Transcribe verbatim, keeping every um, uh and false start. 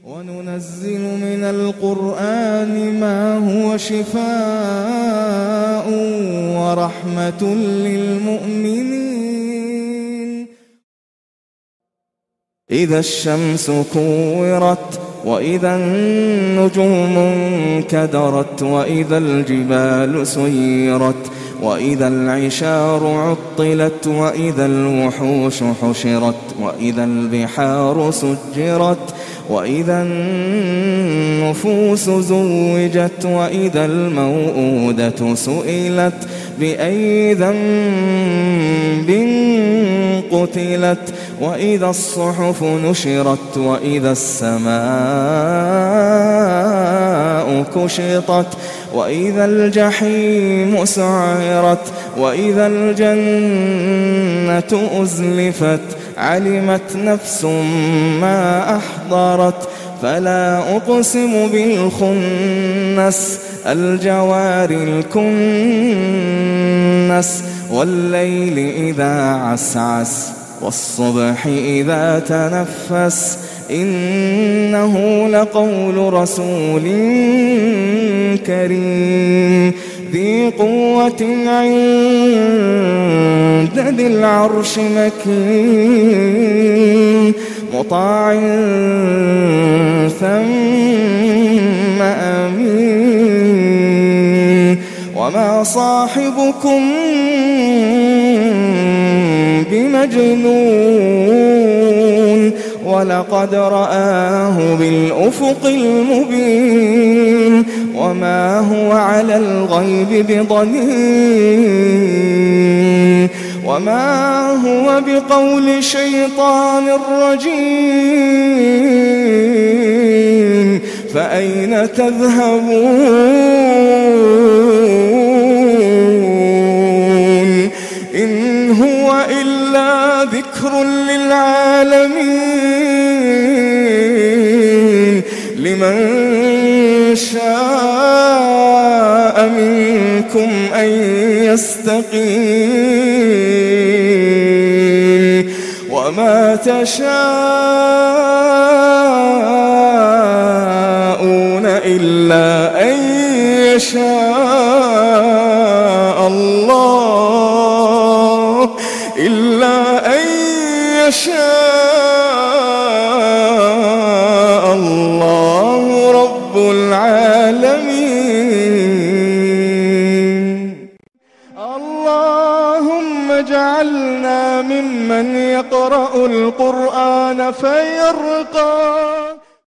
وننزل من القرآن ما هو شفاء ورحمة للمؤمنين. إذا الشمس كورت وإذا النجوم انكدرت وإذا الجبال سيرت وإذا العشار عطلت وإذا الوحوش حشرت وإذا البحار سجرت وإذا النفوس زوجت وإذا الموءودة سئلت بأي ذنب قتلت وإذا الصحف نشرت وإذا السماء كشطت وإذا الجحيم سعرت وإذا الجنة أزلفت علمت نفس ما أحضرت. فلا أقسم بالخنس الجوار الكنس والليل إذا عسعس والصبح إذا تنفس إنه لقول رسول كريم ذي قوة عند ذي العرش مكين مطاع ثم أمين. وما صاحبكم بمجنون ولقد رآه بالأفق المبين وما هو على الغيب بضنين وما هو بقول شيطان رجيم. فأين تذهبون إن هو إلا ذكر للعالمين لمن شاء منكم أن يستقيم وما تشاءون إلا أن يشاء